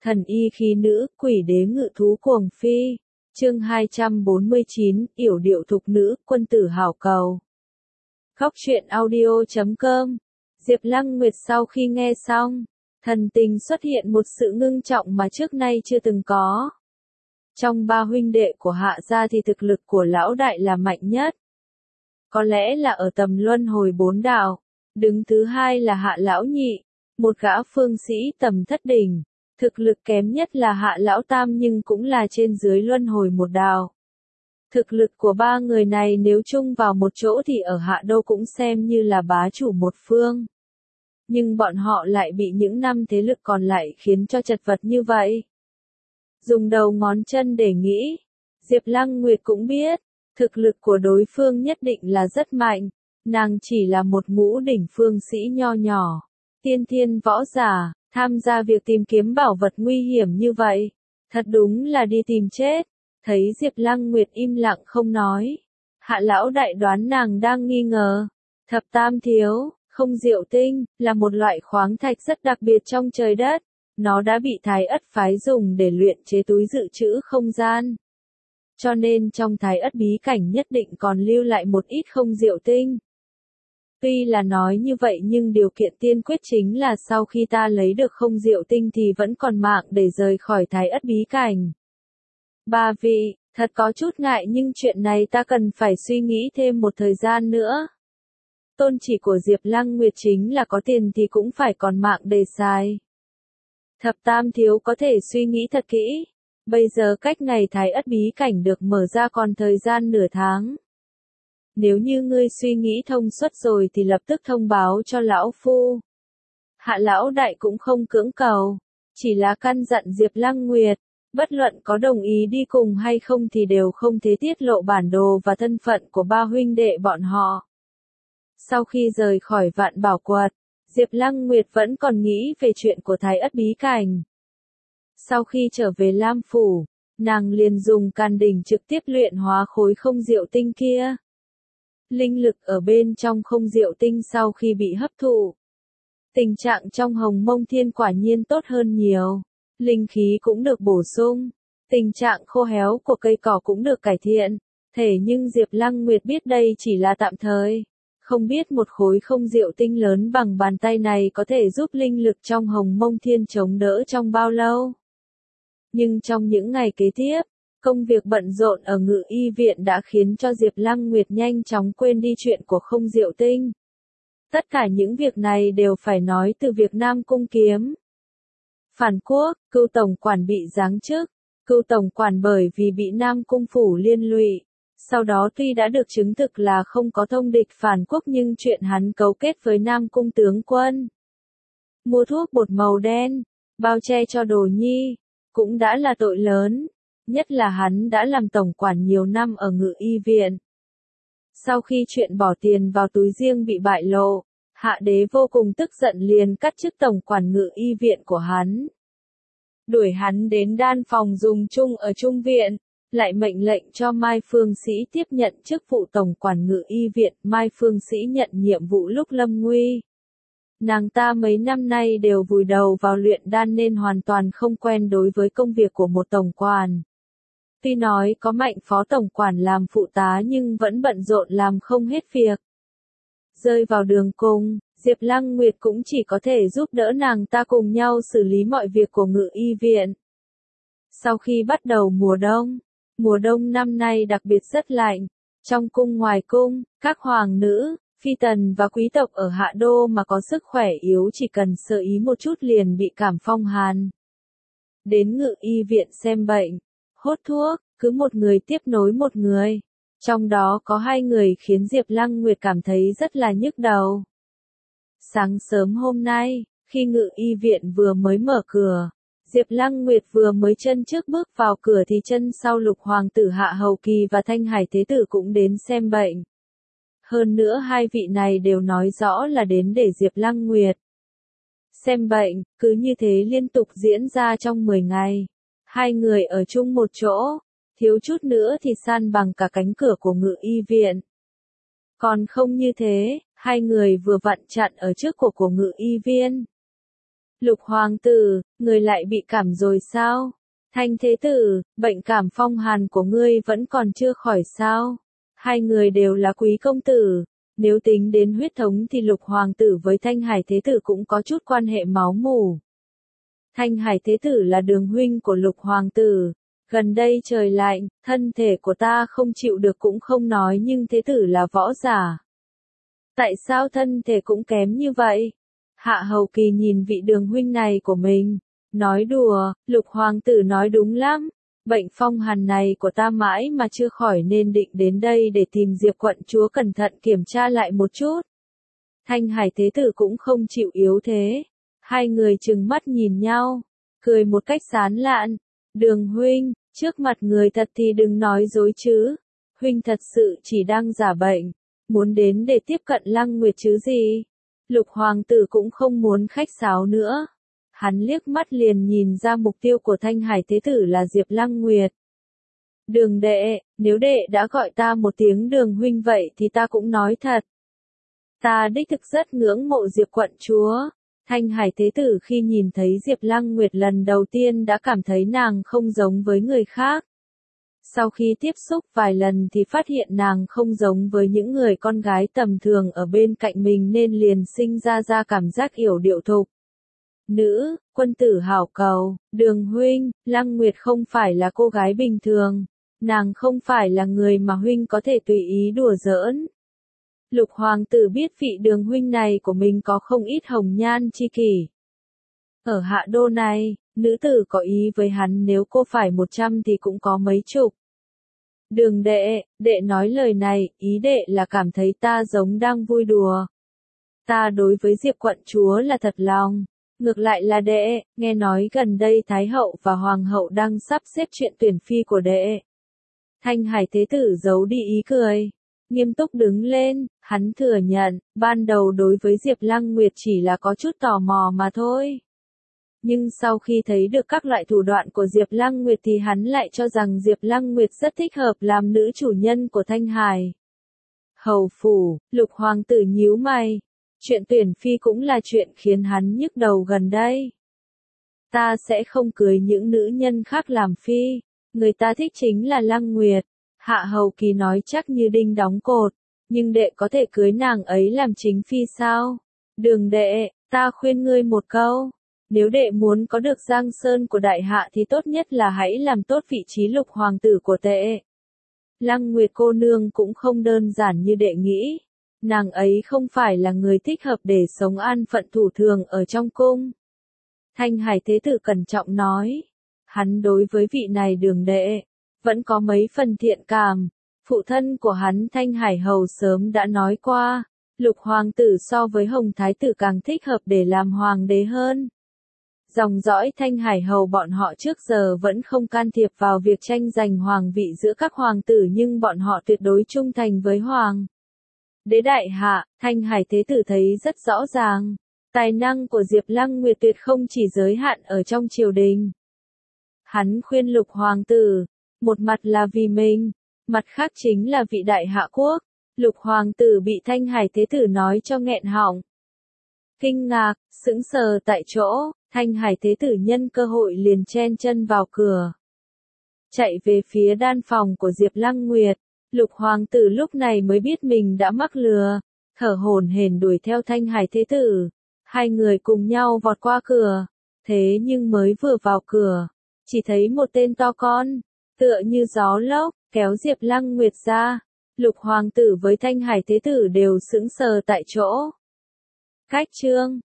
Thần y khí nữ, quỷ đế ngự thú cuồng phi. Chương 249, yểu điệu thục nữ, quân tử hảo cầu. Khóc chuyện audio.com. Diệp Lăng Nguyệt sau khi nghe xong, thần tình xuất hiện một sự ngưng trọng mà trước nay chưa từng có. Trong ba huynh đệ của Hạ gia thì thực lực của lão đại là mạnh nhất. Có lẽ là ở tầm luân hồi 4 đạo. Đứng thứ hai là Hạ lão nhị, một gã phương sĩ tầm thất đỉnh. Thực lực kém nhất là Hạ lão tam nhưng cũng là trên dưới luân hồi một đạo. Thực lực của ba người này nếu chung vào một chỗ thì ở Hạ đô cũng xem như là bá chủ một phương. Nhưng bọn họ lại bị những năm thế lực còn lại khiến cho chật vật như vậy. Dùng đầu ngón chân để nghĩ, Diệp Lăng Nguyệt cũng biết, thực lực của đối phương nhất định là rất mạnh, nàng chỉ là một ngũ đỉnh phương sĩ nho nhỏ, tiên thiên võ giả, tham gia việc tìm kiếm bảo vật nguy hiểm như vậy, thật đúng là đi tìm chết. Thấy Diệp Lăng Nguyệt im lặng không nói, Hạ lão đại đoán nàng đang nghi ngờ. Thập tam thiếu, không diệu tinh, là một loại khoáng thạch rất đặc biệt trong trời đất. Nó đã bị Thái Ất phái dùng để luyện chế túi dự trữ không gian. Cho nên trong Thái Ất bí cảnh nhất định còn lưu lại một ít không diệu tinh. Tuy là nói như vậy nhưng điều kiện tiên quyết chính là sau khi ta lấy được không diệu tinh thì vẫn còn mạng để rời khỏi Thái Ất bí cảnh. Ba vị, thật có chút ngại nhưng chuyện này ta cần phải suy nghĩ thêm một thời gian nữa. Tôn chỉ của Diệp Lăng Nguyệt chính là có tiền thì cũng phải còn mạng để xài. Thập tam thiếu có thể suy nghĩ thật kỹ. Bây giờ cách ngày Thái Ất bí cảnh được mở ra còn thời gian nửa tháng. Nếu như ngươi suy nghĩ thông suốt rồi thì lập tức thông báo cho lão phu. Hạ lão đại cũng không cưỡng cầu, chỉ là căn dặn Diệp Lăng Nguyệt, bất luận có đồng ý đi cùng hay không thì đều không thể tiết lộ bản đồ và thân phận của ba huynh đệ bọn họ. Sau khi rời khỏi Vạn Bảo Quật, Diệp Lăng Nguyệt vẫn còn nghĩ về chuyện của Thái Ất bí cảnh. Sau khi trở về Lam Phủ, nàng liền dùng Càn Đỉnh trực tiếp luyện hóa khối không diệu tinh kia. Linh lực ở bên trong không diệu tinh sau khi bị hấp thụ. Tình trạng trong Hồng Mông Thiên quả nhiên tốt hơn nhiều. Linh khí cũng được bổ sung. Tình trạng khô héo của cây cỏ cũng được cải thiện. Thế nhưng Diệp Lăng Nguyệt biết đây chỉ là tạm thời. Không biết một khối không diệu tinh lớn bằng bàn tay này có thể giúp linh lực trong Hồng Mông Thiên chống đỡ trong bao lâu. Nhưng trong những ngày kế tiếp, công việc bận rộn ở Ngự Y viện đã khiến cho Diệp Lăng Nguyệt nhanh chóng quên đi chuyện của không diệu tinh. Tất cả những việc này đều phải nói từ việc Nam Cung Kiếm. Phản quốc, Cưu tổng quản bị giáng chức. Cưu tổng quản bởi vì bị Nam Cung phủ liên lụy. Sau đó tuy đã được chứng thực là không có thông địch phản quốc nhưng chuyện hắn cấu kết với Nam Cung tướng quân. Mua thuốc bột màu đen, bao che cho Đồ Nhi, cũng đã là tội lớn. Nhất là hắn đã làm tổng quản nhiều năm ở Ngự Y viện. Sau khi chuyện bỏ tiền vào túi riêng bị bại lộ, Hạ đế vô cùng tức giận liền cắt chức tổng quản Ngự Y viện của hắn. Đuổi hắn đến đan phòng dùng chung ở Trung viện, lại mệnh lệnh cho Mai Phương Sĩ tiếp nhận chức vụ tổng quản Ngự Y viện. Mai Phương Sĩ nhận nhiệm vụ lúc lâm nguy. Nàng ta mấy năm nay đều vùi đầu vào luyện đan nên hoàn toàn không quen đối với công việc của một tổng quản. Tuy nói có Mạnh phó tổng quản làm phụ tá nhưng vẫn bận rộn làm không hết việc. Rơi vào đường cùng, Diệp Lăng Nguyệt cũng chỉ có thể giúp đỡ nàng ta cùng nhau xử lý mọi việc của Ngự Y viện. Sau khi bắt đầu mùa đông năm nay đặc biệt rất lạnh. Trong cung ngoài cung, các hoàng nữ, phi tần và quý tộc ở Hạ đô mà có sức khỏe yếu chỉ cần sơ ý một chút liền bị cảm phong hàn. Đến Ngự Y viện xem bệnh, hốt thuốc, cứ một người tiếp nối một người. Trong đó có hai người khiến Diệp Lăng Nguyệt cảm thấy rất là nhức đầu. Sáng sớm hôm nay, khi Ngự Y viện vừa mới mở cửa, Diệp Lăng Nguyệt vừa mới chân trước bước vào cửa thì chân sau Lục hoàng tử Hạ hầu kỳ và Thanh Hải thế tử cũng đến xem bệnh. Hơn nữa hai vị này đều nói rõ là đến để Diệp Lăng Nguyệt xem bệnh, cứ như thế liên tục diễn ra trong 10 ngày. Hai người ở chung một chỗ, thiếu chút nữa thì san bằng cả cánh cửa của Ngự Y viện. Còn không như thế, hai người vừa vặn chặn ở trước của Ngự Y viên. Lục hoàng tử, người lại bị cảm rồi sao? Thanh thế tử, bệnh cảm phong hàn của ngươi vẫn còn chưa khỏi sao? Hai người đều là quý công tử. Nếu tính đến huyết thống thì lục hoàng tử với Thanh Hải thế tử cũng có chút quan hệ máu mủ. Thanh Hải thế tử là đường huynh của lục hoàng tử. Gần đây trời lạnh, thân thể của ta không chịu được cũng không nói nhưng thế tử là võ giả. Tại sao thân thể cũng kém như vậy? Hạ Hầu Kỳ nhìn vị đường huynh này của mình. Nói đùa, lục hoàng tử nói đúng lắm. Bệnh phong hàn này của ta mãi mà chưa khỏi nên định đến đây để tìm Diệp quận chúa cẩn thận kiểm tra lại một chút. Thanh Hải thế tử cũng không chịu yếu thế. Hai người trừng mắt nhìn nhau, cười một cách sán lạn. Đường huynh, trước mặt người thật thì đừng nói dối chứ. Huynh thật sự chỉ đang giả bệnh, muốn đến để tiếp cận Lăng Nguyệt chứ gì. Lục hoàng tử cũng không muốn khách sáo nữa. Hắn liếc mắt liền nhìn ra mục tiêu của Thanh Hải thế tử là Diệp Lăng Nguyệt. Đường đệ, nếu đệ đã gọi ta một tiếng đường huynh vậy thì ta cũng nói thật. Ta đích thực rất ngưỡng mộ Diệp quận chúa. Thanh Hải thế tử khi nhìn thấy Diệp Lăng Nguyệt lần đầu tiên đã cảm thấy nàng không giống với người khác. Sau khi tiếp xúc vài lần thì phát hiện nàng không giống với những người con gái tầm thường ở bên cạnh mình nên liền sinh ra cảm giác yểu điệu thục. Nữ, quân tử hảo cầu, đường huynh, Lăng Nguyệt không phải là cô gái bình thường. Nàng không phải là người mà huynh có thể tùy ý đùa giỡn. Lục hoàng tử biết vị đường huynh này của mình có không ít hồng nhan chi kỷ. Ở hạ đô này, nữ tử có ý với hắn nếu cô phải 100 thì cũng có mấy chục. Đường đệ, đệ nói lời này, ý đệ là cảm thấy ta giống đang vui đùa. Ta đối với Diệp quận chúa là thật lòng. Ngược lại là đệ, nghe nói gần đây Thái hậu và Hoàng hậu đang sắp xếp chuyện tuyển phi của đệ. Thanh Hải thế tử giấu đi ý cười. Nghiêm túc đứng lên, hắn thừa nhận, ban đầu đối với Diệp Lăng Nguyệt chỉ là có chút tò mò mà thôi. Nhưng sau khi thấy được các loại thủ đoạn của Diệp Lăng Nguyệt thì hắn lại cho rằng Diệp Lăng Nguyệt rất thích hợp làm nữ chủ nhân của Thanh Hải. Hầu phủ, lục hoàng tử nhíu mày. Chuyện tuyển phi cũng là chuyện khiến hắn nhức đầu gần đây. Ta sẽ không cưới những nữ nhân khác làm phi. Người ta thích chính là Lăng Nguyệt. Hạ Hầu Kỳ nói chắc như đinh đóng cột. Nhưng đệ có thể cưới nàng ấy làm chính phi sao? Đường đệ, ta khuyên ngươi một câu. Nếu đệ muốn có được giang sơn của đại hạ thì tốt nhất là hãy làm tốt vị trí lục hoàng tử của đệ. Lăng Nguyệt cô nương cũng không đơn giản như đệ nghĩ. Nàng ấy không phải là người thích hợp để sống an phận thủ thường ở trong cung. Thanh Hải thế tử cẩn trọng nói. Hắn đối với vị này đường đệ vẫn có mấy phần thiện cảm. Phụ thân của hắn Thanh Hải hầu sớm đã nói qua. Lục hoàng tử so với Hồng thái tử càng thích hợp để làm hoàng đế hơn. Dòng dõi Thanh Hải hầu bọn họ trước giờ vẫn không can thiệp vào việc tranh giành hoàng vị giữa các hoàng tử nhưng bọn họ tuyệt đối trung thành với hoàng đế đại hạ. Thanh Hải thế tử thấy rất rõ ràng. Tài năng của Diệp Lăng Nguyệt tuyệt không chỉ giới hạn ở trong triều đình. Hắn khuyên lục hoàng tử, một mặt là vì mình, mặt khác chính là vị đại hạ quốc. Lục hoàng tử bị Thanh Hải thế tử nói cho nghẹn họng. Kinh ngạc, sững sờ tại chỗ, Thanh Hải thế tử nhân cơ hội liền chen chân vào cửa. Chạy về phía đan phòng của Diệp Lăng Nguyệt. Lục hoàng tử lúc này mới biết mình đã mắc lừa, thở hổn hển đuổi theo Thanh Hải thế tử. Hai người cùng nhau vọt qua cửa. Thế nhưng mới vừa vào cửa, chỉ thấy một tên to con, tựa như gió lốc, kéo Diệp Lăng Nguyệt ra. Lục hoàng tử với Thanh Hải thế tử đều sững sờ tại chỗ. Cách chương